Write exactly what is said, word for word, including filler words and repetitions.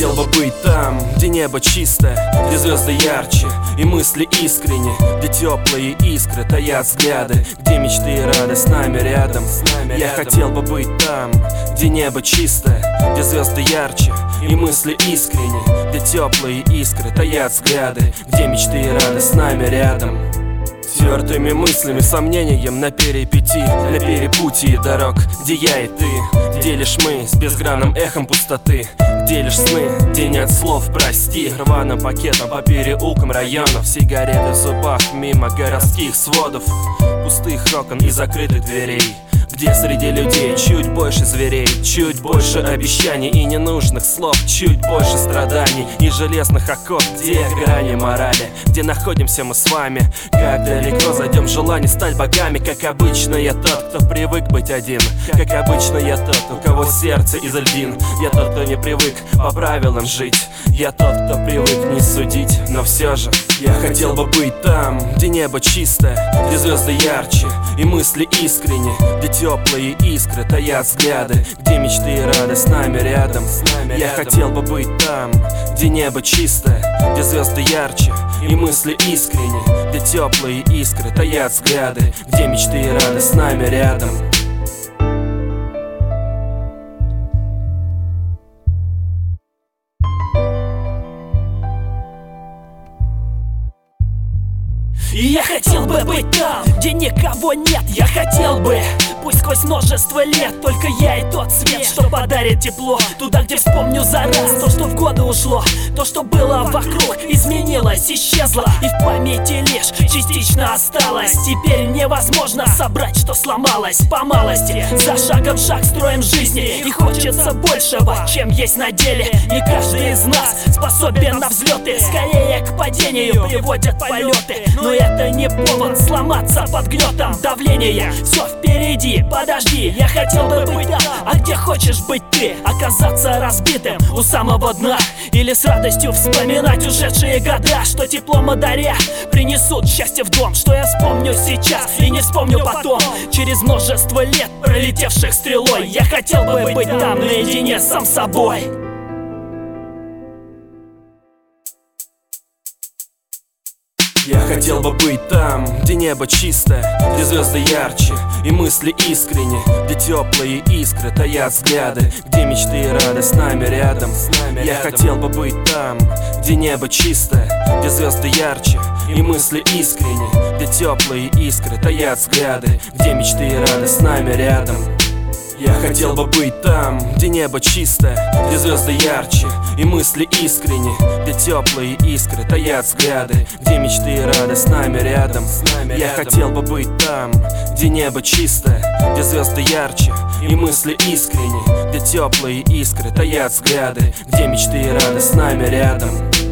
хотел бы быть там, где небо чистое, где звезды ярче и мысли искренни, где теплые искры таят взгляды, где мечты и радость с нами рядом. Я хотел бы быть там, где небо чистое, где звезды ярче и мысли искренни, где теплые искры таят взгляды, где мечты и радость с нами рядом. Твердыми мыслями, сомнением на перипетии, на перепутье дорог, где я и ты, где лишь мы с безгранным эхом пустоты, где лишь сны, где нет слов прости, рваным пакетом по переулкам районов, сигареты в зубах мимо городских сводов, пустых окон и закрытых дверей, где среди людей чуть больше зверей, чуть больше обещаний и ненужных слов, чуть больше страданий и железных оков, где грани морали, где находимся мы с вами, как далеко зайдем в желание стать богами. Как обычно я тот, кто привык быть один, как обычно я тот, у кого сердце из льдин. Я тот, кто не привык по правилам жить, я тот, кто привык не судить, но все же я хотел бы быть там, где небо чистое, где звезды ярче и мысли искренни, где теплые искры таят взгляды, где мечты и радость с нами рядом. Я хотел бы быть там, где небо чистое, где звезды ярче и мысли искренни, где теплые искры таят взгляды, где мечты и радость с нами рядом. И я хотел бы быть там, где никого нет. Я хотел бы, пусть сквозь множество лет, только я и тот свет, что подарит тепло. Туда, где вспомню за раз то, что в годы ушло, то, что было вокруг, изменилось, исчезло, и в памяти лишь частично осталось. Теперь невозможно собрать, что сломалось по малости. За шагом шаг строим жизни, и хочется большего, чем есть на деле. Не каждый из нас способен на взлеты, скорее к падению приводят полеты. Но это не повод сломаться под гнетом давления. Все впереди, подожди, я хотел бы быть там. А где хочешь быть ты? Оказаться разбитым у самого дна, или с радостью вспоминать ушедшие года, что теплом одаря принесут счастье в дом. Что я вспомню сейчас и не вспомню потом, через множество лет, пролетевших стрелой. Я хотел бы быть там наедине с сам собой. Я хотел бы быть там, где небо чистое, где звезды ярче и мысли искренни, где теплые искры таят взгляды, где мечты и радость с нами рядом. Я хотел бы быть там, где небо чистое, где звезды ярче и мысли искренни, где теплые искры таят взгляды, где мечты и радость с нами рядом. Я хотел бы быть там, где небо чистое, где звезды ярче и мысли искренни, где теплые искры таят взгляды, где мечты и радость с нами рядом. Я хотел бы быть там, где небо чистое, где звезды ярче и мысли искренни, где теплые искры таят взгляды, где мечты и радость с нами рядом.